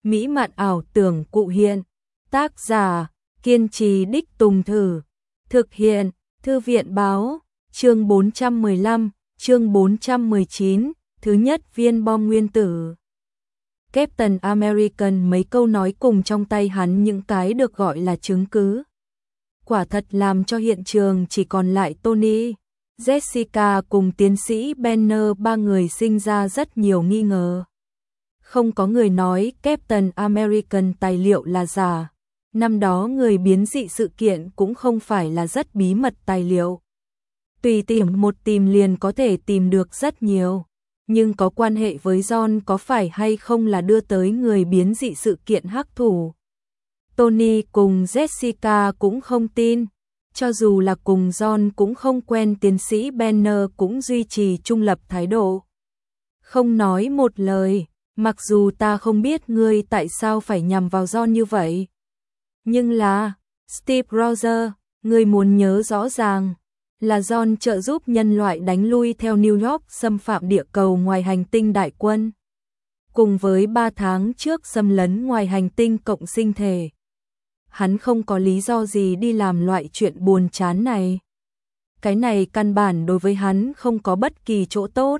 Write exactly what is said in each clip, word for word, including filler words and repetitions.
mỹ mạn ảo tưởng cụ hiện. Tác giả, kiên trì đích tùng thử. Thực hiện, Thư viện báo, chương bốn trăm mười lăm, chương bốn trăm mười chín, thứ nhất viên bom nguyên tử. Captain American mấy câu nói cùng trong tay hắn những cái được gọi là chứng cứ. Quả thật làm cho hiện trường chỉ còn lại Tony, Jessica cùng tiến sĩ Banner ba người sinh ra rất nhiều nghi ngờ. Không có người nói Captain American tài liệu là giả. Năm đó người biến dị sự kiện cũng không phải là rất bí mật tài liệu. Tùy tìm một tìm liền có thể tìm được rất nhiều. Nhưng có quan hệ với John có phải hay không là đưa tới người biến dị sự kiện hắc thủ. Tony cùng Jessica cũng không tin. Cho dù là cùng John cũng không quen, tiến sĩ Banner cũng duy trì trung lập thái độ. Không nói một lời, mặc dù ta không biết ngươi tại sao phải nhằm vào John như vậy. Nhưng là, Steve Rogers, ngươi muốn nhớ rõ ràng, là John trợ giúp nhân loại đánh lui theo New York xâm phạm địa cầu ngoài hành tinh đại quân. Cùng với ba tháng trước xâm lấn ngoài hành tinh cộng sinh thể. Hắn không có lý do gì đi làm loại chuyện buồn chán này. Cái này căn bản đối với hắn không có bất kỳ chỗ tốt.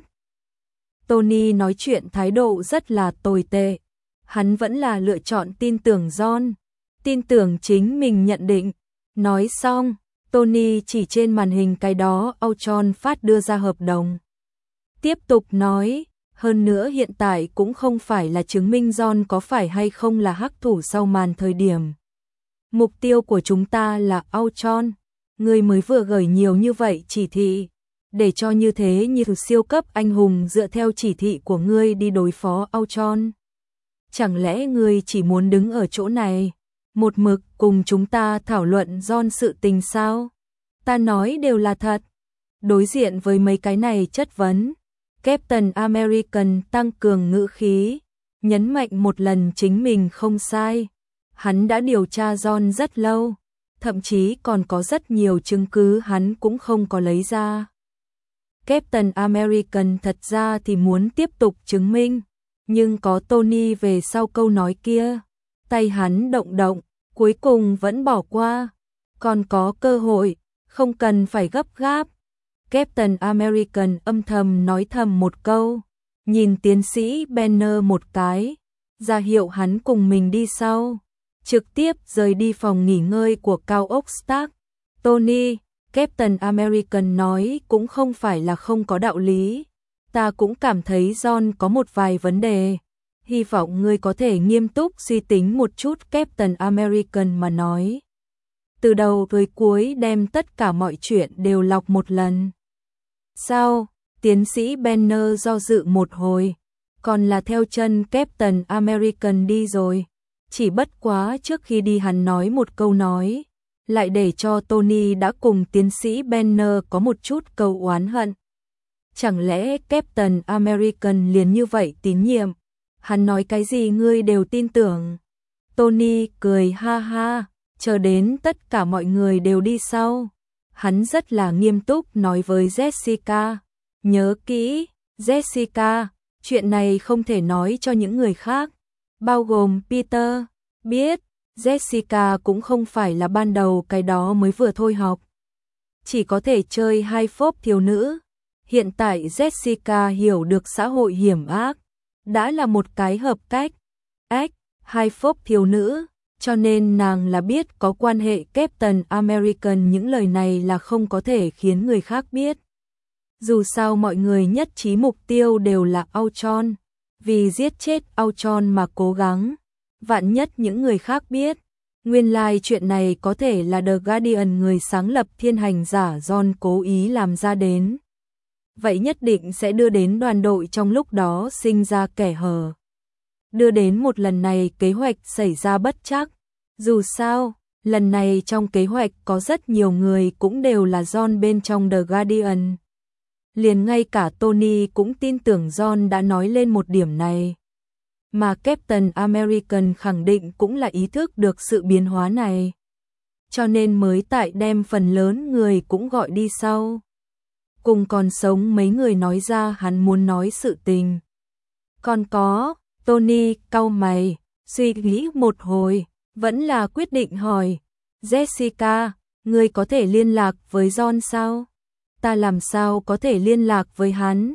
Tony nói chuyện thái độ rất là tồi tệ. Hắn vẫn là lựa chọn tin tưởng John. Tin tưởng chính mình nhận định. Nói xong, Tony chỉ trên màn hình cái đó Ultron phát đưa ra hợp đồng. Tiếp tục nói, hơn nữa hiện tại cũng không phải là chứng minh John có phải hay không là hắc thủ sau màn thời điểm. Mục tiêu của chúng ta là Ultron. Người mới vừa gửi nhiều như vậy chỉ thị, để cho như thế như siêu cấp anh hùng dựa theo chỉ thị của ngươi đi đối phó Ultron. Chẳng lẽ ngươi chỉ muốn đứng ở chỗ này, một mực cùng chúng ta thảo luận John sự tình sao? Ta nói đều là thật. Đối diện với mấy cái này chất vấn, Captain American tăng cường ngữ khí, nhấn mạnh một lần chính mình không sai. Hắn đã điều tra John rất lâu, thậm chí còn có rất nhiều chứng cứ hắn cũng không có lấy ra. Captain American thật ra thì muốn tiếp tục chứng minh, nhưng có Tony về sau câu nói kia, tay hắn động động, cuối cùng vẫn bỏ qua. Còn có cơ hội, không cần phải gấp gáp. Captain American âm thầm nói thầm một câu, nhìn tiến sĩ Banner một cái, ra hiệu hắn cùng mình đi sau. Trực tiếp rời đi phòng nghỉ ngơi của cao ốc Stark. Tony, Captain American nói cũng không phải là không có đạo lý. Ta cũng cảm thấy John có một vài vấn đề. Hy vọng ngươi có thể nghiêm túc suy tính một chút, Captain American mà nói. Từ đầu tới cuối đem tất cả mọi chuyện đều lọc một lần. Sao? Tiến sĩ Banner do dự một hồi. Còn là theo chân Captain American đi rồi. Chỉ bất quá trước khi đi hắn nói một câu nói, lại để cho Tony đã cùng tiến sĩ Banner có một chút câu oán hận. Chẳng lẽ Captain American liền như vậy tín nhiệm? Hắn nói cái gì ngươi đều tin tưởng. Tony cười ha ha, chờ đến tất cả mọi người đều đi sau. Hắn rất là nghiêm túc nói với Jessica. Nhớ kỹ, Jessica, chuyện này không thể nói cho những người khác. Bao gồm Peter, biết, Jessica cũng không phải là ban đầu cái đó mới vừa thôi học. Chỉ có thể chơi hai phốp thiếu nữ. Hiện tại Jessica hiểu được xã hội hiểm ác, đã là một cái hợp cách. Ách, hai phốp thiếu nữ, cho nên nàng là biết có quan hệ Captain American, những lời này là không có thể khiến người khác biết. Dù sao mọi người nhất trí mục tiêu đều là Ultron. Vì giết chết Ultron mà cố gắng, vạn nhất những người khác biết, nguyên lai like chuyện này có thể là The Guardian người sáng lập thiên hành giả John cố ý làm ra đến. Vậy nhất định sẽ đưa đến đoàn đội trong lúc đó sinh ra kẻ hở. Đưa đến một lần này kế hoạch xảy ra bất trắc. Dù sao, lần này trong kế hoạch có rất nhiều người cũng đều là John bên trong The Guardian. Liền ngay cả Tony cũng tin tưởng John đã nói lên một điểm này. Mà Captain American khẳng định cũng là ý thức được sự biến hóa này. Cho nên mới tại đem phần lớn người cũng gọi đi sau. Cùng còn sống mấy người nói ra hắn muốn nói sự tình. Còn có, Tony cau mày, Suy nghĩ một hồi, vẫn là quyết định hỏi, Jessica, ngươi có thể liên lạc với John sao? Ta làm sao có thể liên lạc với hắn?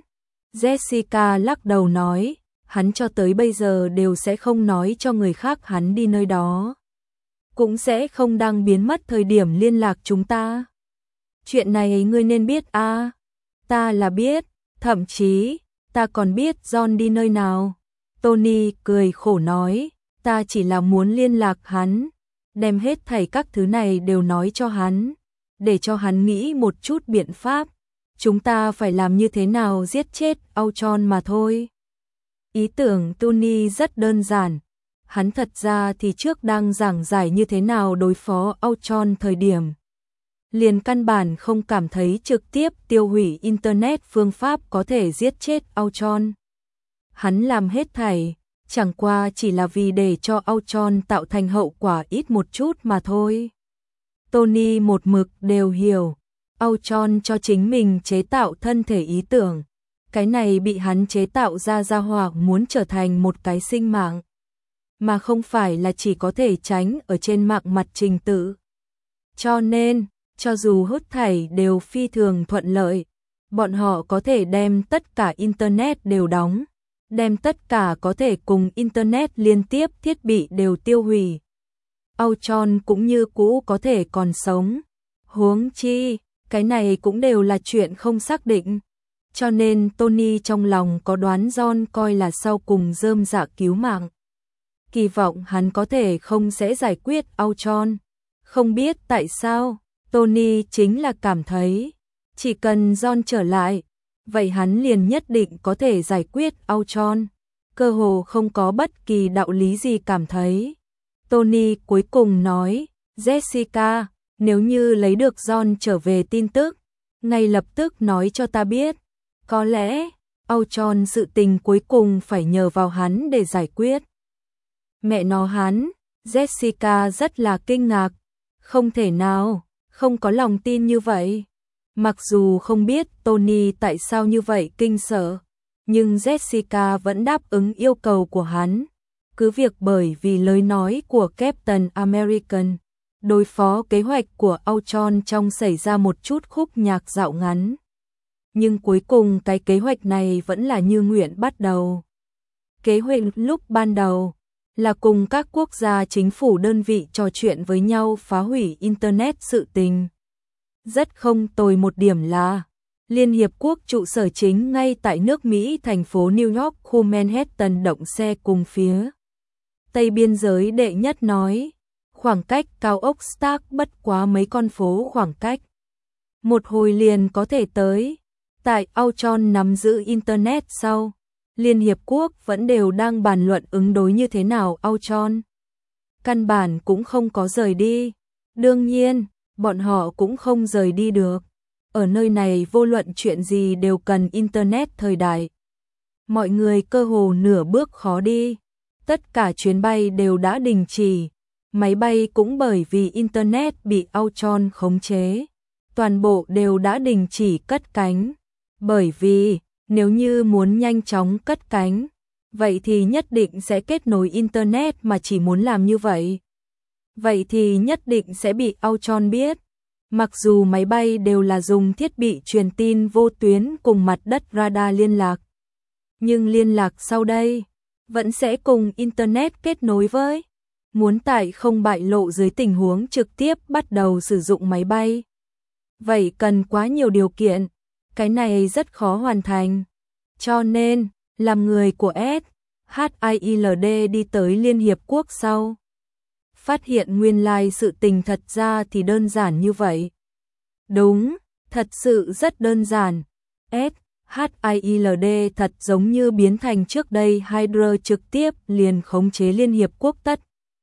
Jessica lắc đầu nói, hắn cho tới bây giờ đều sẽ không nói cho người khác hắn đi nơi đó. Cũng sẽ không đang biến mất thời điểm liên lạc chúng ta. Chuyện này ngươi nên biết à? Ta là biết, thậm chí, ta còn biết John đi nơi nào. Tony cười khổ nói, ta chỉ là muốn liên lạc hắn, đem hết thảy các thứ này đều nói cho hắn, để cho hắn nghĩ một chút biện pháp. Chúng ta phải làm như thế nào giết chết Ultron mà thôi. Ý tưởng Tony rất đơn giản. Hắn thật ra thì trước đang giảng giải như thế nào đối phó Ultron thời điểm. Liền căn bản không cảm thấy trực tiếp tiêu hủy Internet phương pháp có thể giết chết Ultron. Hắn làm hết thảy, chẳng qua chỉ là vì để cho Ultron tạo thành hậu quả ít một chút mà thôi. Tony một mực đều hiểu, Ultron cho chính mình chế tạo thân thể ý tưởng. Cái này bị hắn chế tạo ra ra hỏa muốn trở thành một cái sinh mạng, mà không phải là chỉ có thể tránh ở trên mạng mặt trình tự. Cho nên, cho dù hết thảy đều phi thường thuận lợi, bọn họ có thể đem tất cả Internet đều đóng, đem tất cả có thể cùng Internet liên tiếp thiết bị đều tiêu hủy. Ultron cũng như cũ có thể còn sống. Huống chi, cái này cũng đều là chuyện không xác định. Cho nên Tony trong lòng có đoán John coi là sau cùng rơm rạ cứu mạng. Kỳ vọng hắn có thể không sẽ giải quyết Ultron. Không biết tại sao, Tony chính là cảm thấy, chỉ cần John trở lại, vậy hắn liền nhất định có thể giải quyết Ultron. Cơ hồ không có bất kỳ đạo lý gì cảm thấy. Tony cuối cùng nói, Jessica, nếu như lấy được John trở về tin tức, ngay lập tức nói cho ta biết. Có lẽ, Ultron sự tình cuối cùng phải nhờ vào hắn để giải quyết. Mẹ nó hắn, Jessica rất là kinh ngạc. Không thể nào, không có lòng tin như vậy. Mặc dù không biết Tony tại sao như vậy kinh sợ, nhưng Jessica vẫn đáp ứng yêu cầu của hắn. Cứ việc bởi vì lời nói của Captain American, đối phó kế hoạch của Ultron trong xảy ra một chút khúc nhạc dạo ngắn. Nhưng cuối cùng cái kế hoạch này vẫn là như nguyện bắt đầu. Kế hoạch lúc ban đầu là cùng các quốc gia chính phủ đơn vị trò chuyện với nhau phá hủy Internet sự tình. Rất không tồi một điểm là Liên Hiệp Quốc trụ sở chính ngay tại nước Mỹ thành phố New York khu Manhattan động xe cùng phía Tây biên giới đệ nhất nói, khoảng cách cao ốc Stark bất quá mấy con phố khoảng cách. Một hồi liền có thể tới. Tại Ultron nắm giữ Internet sau, Liên Hiệp Quốc vẫn đều đang bàn luận ứng đối như thế nào Ultron. Căn bản cũng không có rời đi. Đương nhiên, bọn họ cũng không rời đi được. Ở nơi này vô luận chuyện gì đều cần Internet thời đại. Mọi người cơ hồ nửa bước khó đi. Tất cả chuyến bay đều đã đình chỉ. Máy bay cũng bởi vì Internet bị Ultron khống chế. Toàn bộ đều đã đình chỉ cất cánh. Bởi vì, nếu như muốn nhanh chóng cất cánh, vậy thì nhất định sẽ kết nối Internet mà chỉ muốn làm như vậy. Vậy thì nhất định sẽ bị Ultron biết. Mặc dù máy bay đều là dùng thiết bị truyền tin vô tuyến cùng mặt đất radar liên lạc. Nhưng liên lạc sau đây, vẫn sẽ cùng Internet kết nối với. Muốn tại không bại lộ dưới tình huống trực tiếp bắt đầu sử dụng máy bay. Vậy cần quá nhiều điều kiện. Cái này rất khó hoàn thành. Cho nên, làm người của S H I L D đi tới Liên Hiệp Quốc sau. Phát hiện nguyên lai sự tình thật ra thì đơn giản như vậy. Đúng, thật sự rất đơn giản. S H I L D thật giống như biến thành trước đây Hydra trực tiếp liền khống chế Liên Hiệp Quốc tất.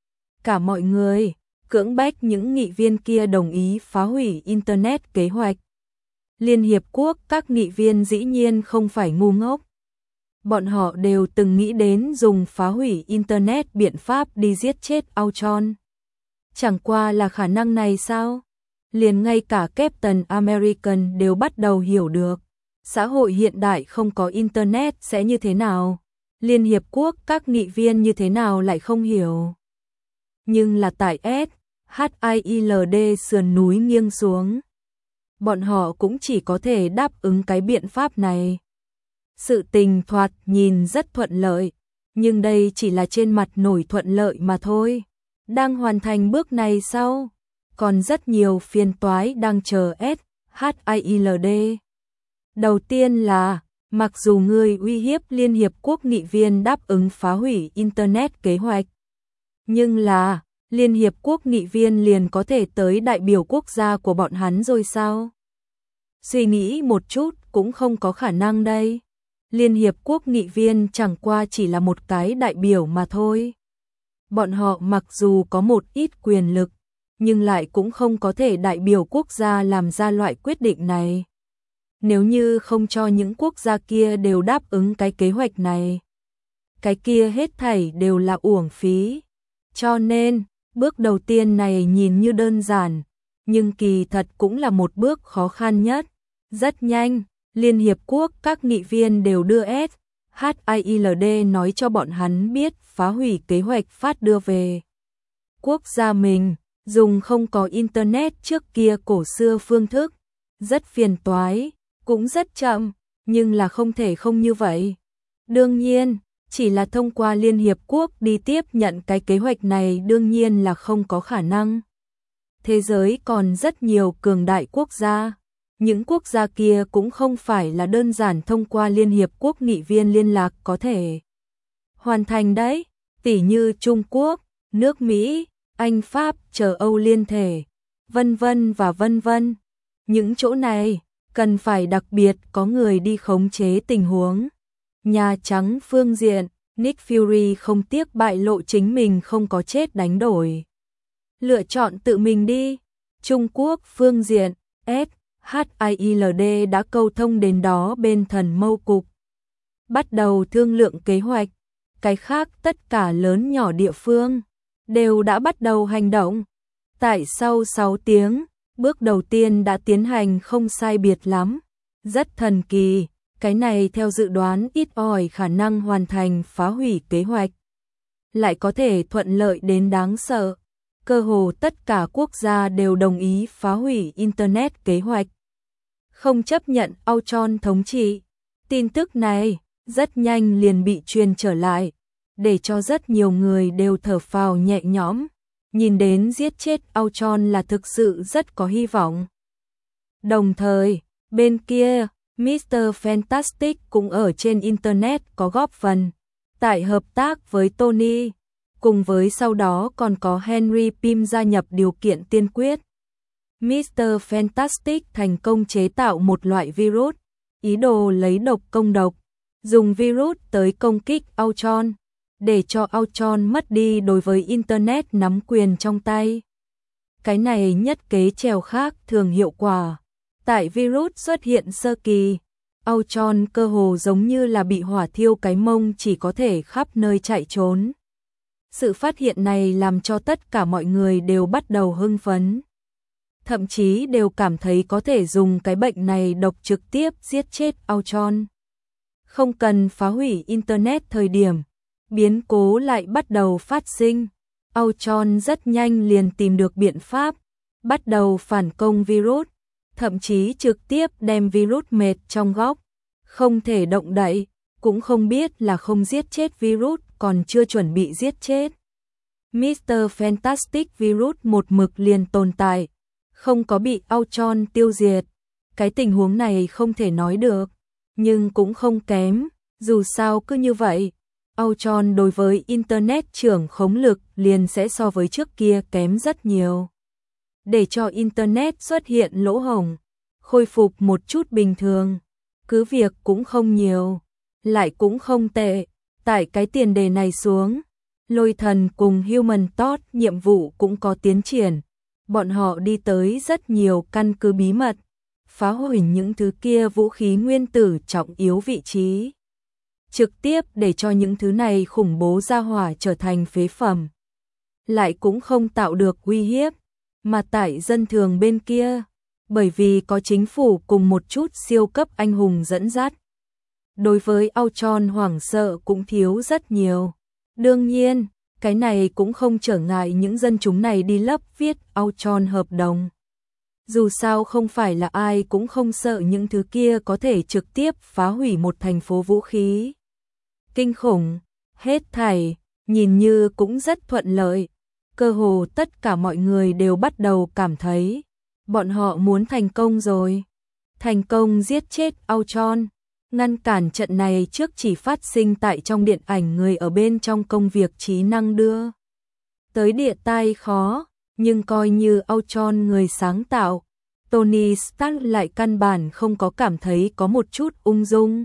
Cả mọi người, cưỡng bách những nghị viên kia đồng ý phá hủy Internet kế hoạch. Liên Hiệp Quốc các nghị viên dĩ nhiên không phải ngu ngốc. Bọn họ đều từng nghĩ đến dùng phá hủy Internet biện pháp đi giết chết Ultron. Chẳng qua là khả năng này sao? Liền ngay cả Captain American đều bắt đầu hiểu được. Xã hội hiện đại không có Internet sẽ như thế nào? Liên Hiệp Quốc các nghị viên như thế nào lại không hiểu. Nhưng là tại S H I L D sườn núi nghiêng xuống. Bọn họ cũng chỉ có thể đáp ứng cái biện pháp này. Sự tình thoạt nhìn rất thuận lợi, nhưng đây chỉ là trên mặt nổi thuận lợi mà thôi. Đang hoàn thành bước này sau, còn rất nhiều phiền toái đang chờ S H I L D. Đầu tiên là, mặc dù người uy hiếp Liên Hiệp Quốc nghị viên đáp ứng phá hủy Internet kế hoạch, nhưng là, Liên Hiệp Quốc nghị viên liền có thể tới đại biểu quốc gia của bọn hắn rồi sao? Suy nghĩ một chút cũng không có khả năng đây. Liên Hiệp Quốc nghị viên chẳng qua chỉ là một cái đại biểu mà thôi. Bọn họ mặc dù có một ít quyền lực, nhưng lại cũng không có thể đại biểu quốc gia làm ra loại quyết định này. Nếu như không cho những quốc gia kia đều đáp ứng cái kế hoạch này, cái kia hết thảy đều là uổng phí. Cho nên, bước đầu tiên này nhìn như đơn giản, nhưng kỳ thật cũng là một bước khó khăn nhất. Rất nhanh, Liên Hiệp Quốc các nghị viên đều đưa S H I L D nói cho bọn hắn biết phá hủy kế hoạch phát đưa về quốc gia mình, dùng không có Internet trước kia cổ xưa phương thức. Rất phiền toái, cũng rất chậm, nhưng là không thể không như vậy. Đương nhiên, chỉ là thông qua Liên Hiệp Quốc đi tiếp nhận cái kế hoạch này đương nhiên là không có khả năng. Thế giới còn rất nhiều cường đại quốc gia. Những quốc gia kia cũng không phải là đơn giản thông qua Liên Hiệp Quốc nghị viên liên lạc có thể hoàn thành đấy, tỉ như Trung Quốc, nước Mỹ, Anh Pháp, châu Âu liên thể, vân vân và vân vân. Những chỗ này cần phải đặc biệt có người đi khống chế tình huống. Nhà Trắng phương diện, Nick Fury không tiếc bại lộ chính mình không có chết đánh đổi. Lựa chọn tự mình đi. Trung Quốc phương diện, S H I L D đã câu thông đến đó bên thần mâu cục. Bắt đầu thương lượng kế hoạch. Cái khác tất cả lớn nhỏ địa phương đều đã bắt đầu hành động. Tại sau sáu tiếng, bước đầu tiên đã tiến hành không sai biệt lắm. Rất thần kỳ, cái này theo dự đoán ít ỏi khả năng hoàn thành phá hủy kế hoạch. Lại có thể thuận lợi đến đáng sợ. Cơ hồ tất cả quốc gia đều đồng ý phá hủy Internet kế hoạch. Không chấp nhận Auchon thống trị. Tin tức này rất nhanh liền bị truyền trở lại, để cho rất nhiều người đều thở phào nhẹ nhõm. Nhìn đến giết chết Auchon là thực sự rất có hy vọng. Đồng thời, bên kia, mít tơ Fantastic cũng ở trên Internet có góp phần, tại hợp tác với Tony, cùng với sau đó còn có Henry Pym gia nhập điều kiện tiên quyết. mít tơ Fantastic thành công chế tạo một loại virus, ý đồ lấy độc công độc, dùng virus tới công kích Auchon, để cho Auchon mất đi đối với Internet nắm quyền trong tay. Cái này nhất kế trèo khác thường hiệu quả. Tại virus xuất hiện sơ kỳ, Auchon cơ hồ giống như là bị hỏa thiêu cái mông, chỉ có thể khắp nơi chạy trốn. Sự phát hiện này làm cho tất cả mọi người đều bắt đầu hưng phấn. Thậm chí đều cảm thấy có thể dùng cái bệnh này độc trực tiếp giết chết Auchon. Không cần phá hủy Internet thời điểm, biến cố lại bắt đầu phát sinh. Auchon rất nhanh liền tìm được biện pháp, bắt đầu phản công virus, thậm chí trực tiếp đem virus mệt trong góc, không thể động đậy, cũng không biết là không giết chết virus còn chưa chuẩn bị giết chết. mít tơ Fantastic virus một mực liền tồn tại, không có bị Auchon tiêu diệt. Cái tình huống này không thể nói được, nhưng cũng không kém, dù sao cứ như vậy, Auchon đối với Internet trưởng khống lực liền sẽ so với trước kia kém rất nhiều. Để cho Internet xuất hiện lỗ hổng, khôi phục một chút bình thường, cứ việc cũng không nhiều, lại cũng không tệ. Tại cái tiền đề này xuống, Lôi Thần cùng Human Torch nhiệm vụ cũng có tiến triển. Bọn họ đi tới rất nhiều căn cứ bí mật, phá hủy những thứ kia vũ khí nguyên tử trọng yếu vị trí, trực tiếp để cho những thứ này khủng bố ra hỏa trở thành phế phẩm. Lại cũng không tạo được uy hiếp, mà tại dân thường bên kia, bởi vì có chính phủ cùng một chút siêu cấp anh hùng dẫn dắt, đối với Ultron hoảng sợ cũng thiếu rất nhiều. Đương nhiên, cái này cũng không trở ngại những dân chúng này đi lấp viết Ultron hợp đồng. Dù sao không phải là ai cũng không sợ những thứ kia có thể trực tiếp phá hủy một thành phố vũ khí. Kinh khủng, hết thảy, nhìn như cũng rất thuận lợi. Cơ hồ tất cả mọi người đều bắt đầu cảm thấy, bọn họ muốn thành công rồi. Thành công giết chết Ultron, ngăn cản trận này trước chỉ phát sinh tại trong điện ảnh người ở bên trong công việc trí năng đưa. Tới địa tai khó, nhưng coi như Ultron người sáng tạo, Tony Stark lại căn bản không có cảm thấy có một chút ung dung.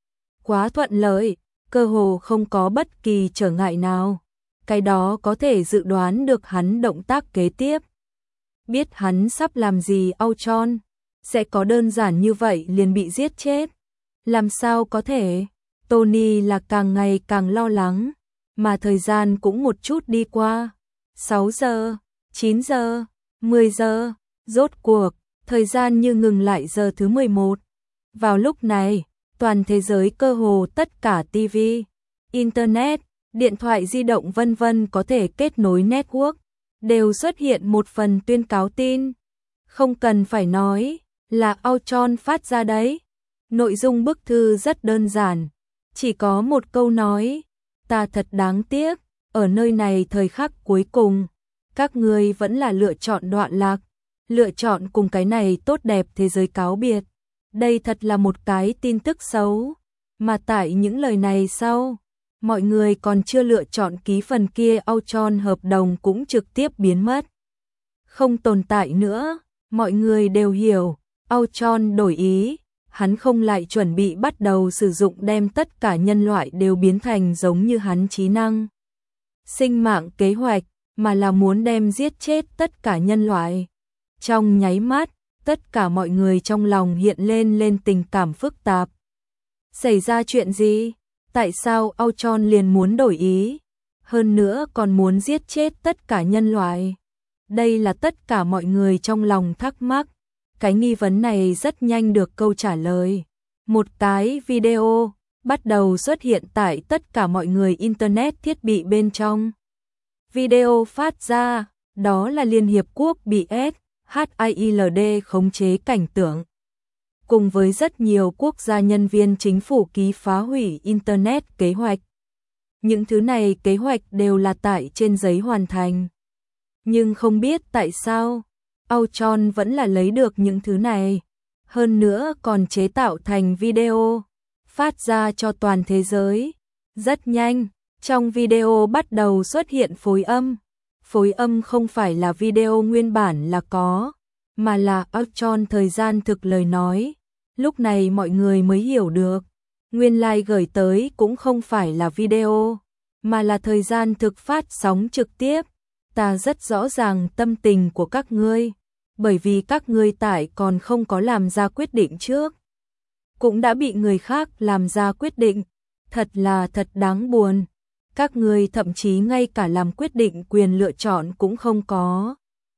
Quá thuận lợi, cơ hồ không có bất kỳ trở ngại nào. Cái đó có thể dự đoán được hắn động tác kế tiếp. Biết hắn sắp làm gì Ultron, sẽ có đơn giản như vậy liền bị giết chết. Làm sao có thể? Tony là càng ngày càng lo lắng, mà thời gian cũng một chút đi qua. sáu giờ, chín giờ, mười giờ, rốt cuộc, thời gian như ngừng lại giờ thứ mười một. Vào lúc này, toàn thế giới cơ hồ tất cả ti vi, Internet, điện thoại di động vân vân có thể kết nối network, đều xuất hiện một phần tuyên cáo tin. Không cần phải nói, là Ultron phát ra đấy. Nội dung bức thư rất đơn giản, chỉ có một câu nói, ta thật đáng tiếc, ở nơi này thời khắc cuối cùng, các ngươi vẫn là lựa chọn đoạn lạc, lựa chọn cùng cái này tốt đẹp thế giới cáo biệt. Đây thật là một cái tin tức xấu, mà tại những lời này sau, mọi người còn chưa lựa chọn ký phần kia Ultron hợp đồng cũng trực tiếp biến mất. Không tồn tại nữa, mọi người đều hiểu, Ultron đổi ý, hắn không lại chuẩn bị bắt đầu sử dụng đem tất cả nhân loại đều biến thành giống như hắn trí năng. Sinh mạng kế hoạch, mà là muốn đem giết chết tất cả nhân loại. Trong nháy mắt, tất cả mọi người trong lòng hiện lên lên tình cảm phức tạp. Xảy ra chuyện gì? Tại sao Ultron liền muốn đổi ý? Hơn nữa còn muốn giết chết tất cả nhân loại. Đây là tất cả mọi người trong lòng thắc mắc. Cái nghi vấn này rất nhanh được câu trả lời. Một cái video bắt đầu xuất hiện tại tất cả mọi người Internet thiết bị bên trong. Video phát ra, đó là Liên Hiệp Quốc bị ét hát i lờ đê khống chế cảnh tượng. Cùng với rất nhiều quốc gia nhân viên chính phủ ký phá hủy Internet kế hoạch. Những thứ này kế hoạch đều là tại trên giấy hoàn thành. Nhưng không biết tại sao, Ultron vẫn là lấy được những thứ này. Hơn nữa còn chế tạo thành video, phát ra cho toàn thế giới. Rất nhanh, trong video bắt đầu xuất hiện phối âm. Phối âm không phải là video nguyên bản là có, mà là Ultron thời gian thực lời nói. Lúc này mọi người mới hiểu được, nguyên lai like gửi tới cũng không phải là video, mà là thời gian thực phát sóng trực tiếp. Ta rất rõ ràng tâm tình của các ngươi, bởi vì các ngươi tại còn không có làm ra quyết định trước, cũng đã bị người khác làm ra quyết định, thật là thật đáng buồn. Các ngươi thậm chí ngay cả làm quyết định quyền lựa chọn cũng không có.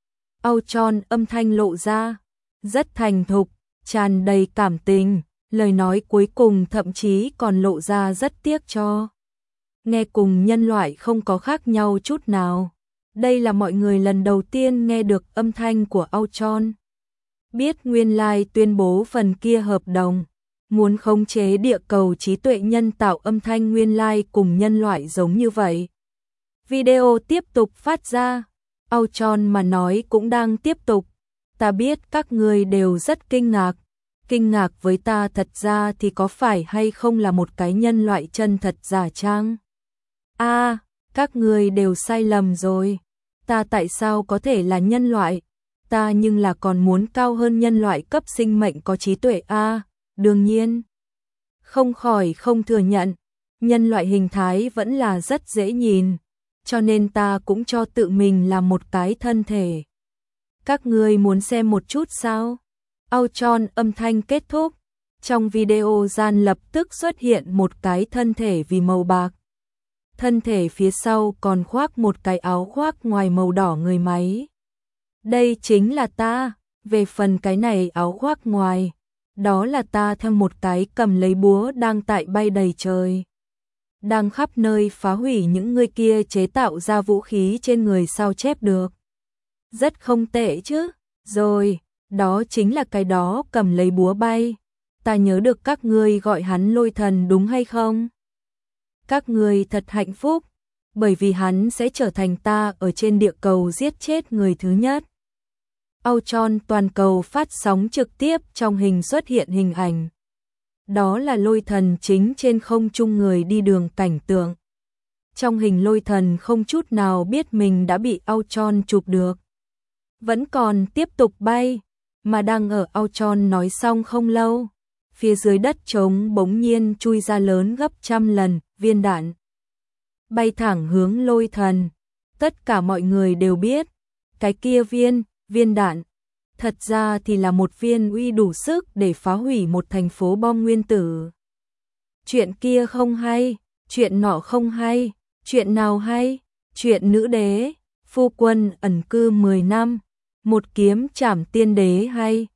Ultron âm thanh lộ ra, rất thành thục, tràn đầy cảm tình, lời nói cuối cùng thậm chí còn lộ ra rất tiếc cho. Nghe cùng nhân loại không có khác nhau chút nào. Đây là mọi người lần đầu tiên nghe được âm thanh của Ultron. Biết nguyên lai tuyên bố phần kia hợp đồng, muốn khống chế địa cầu trí tuệ nhân tạo âm thanh nguyên lai cùng nhân loại giống như vậy. Video tiếp tục phát ra, Ultron mà nói cũng đang tiếp tục. Ta biết các người đều rất kinh ngạc. Kinh ngạc với ta thật ra thì có phải hay không là một cái nhân loại chân thật giả trang? A, à, các người đều sai lầm rồi. Ta tại sao có thể là nhân loại? Ta nhưng là còn muốn cao hơn nhân loại cấp sinh mệnh có trí tuệ a. À, đương nhiên, không khỏi không thừa nhận, nhân loại hình thái vẫn là rất dễ nhìn, cho nên ta cũng cho tự mình là một cái thân thể. Các ngươi muốn xem một chút sao? Ultron âm thanh kết thúc, trong video gian lập tức xuất hiện một cái thân thể vì màu bạc. Thân thể phía sau còn khoác một cái áo khoác ngoài màu đỏ người máy. Đây chính là ta, về phần cái này áo khoác ngoài, Đó là ta theo một cái cầm lấy búa đang tại bay đầy trời. Đang khắp nơi phá hủy những người kia chế tạo ra vũ khí trên người sao chép được. Rất không tệ chứ. Rồi, đó chính là cái đó cầm lấy búa bay. Ta nhớ được các ngươi gọi hắn lôi thần đúng hay không? Các ngươi thật hạnh phúc, bởi vì hắn sẽ trở thành ta ở trên địa cầu giết chết người thứ nhất. Ultron toàn cầu phát sóng trực tiếp, trong hình xuất hiện hình ảnh. Đó là lôi thần chính trên không trung người đi đường cảnh tượng. Trong hình lôi thần không chút nào biết mình đã bị Ultron chụp được. Vẫn còn tiếp tục bay, mà đang ở Ultron nói xong không lâu. Phía dưới đất trống bỗng nhiên chui ra lớn gấp trăm lần, viên đạn. Bay thẳng hướng lôi thần. Tất cả mọi người đều biết, cái kia viên, viên đạn. Thật ra thì là một viên uy đủ sức để phá hủy một thành phố bom nguyên tử. Chuyện kia không hay, chuyện nọ không hay, chuyện nào hay, chuyện nữ đế, phu quân ẩn cư mười năm, một kiếm trảm tiên đế hay.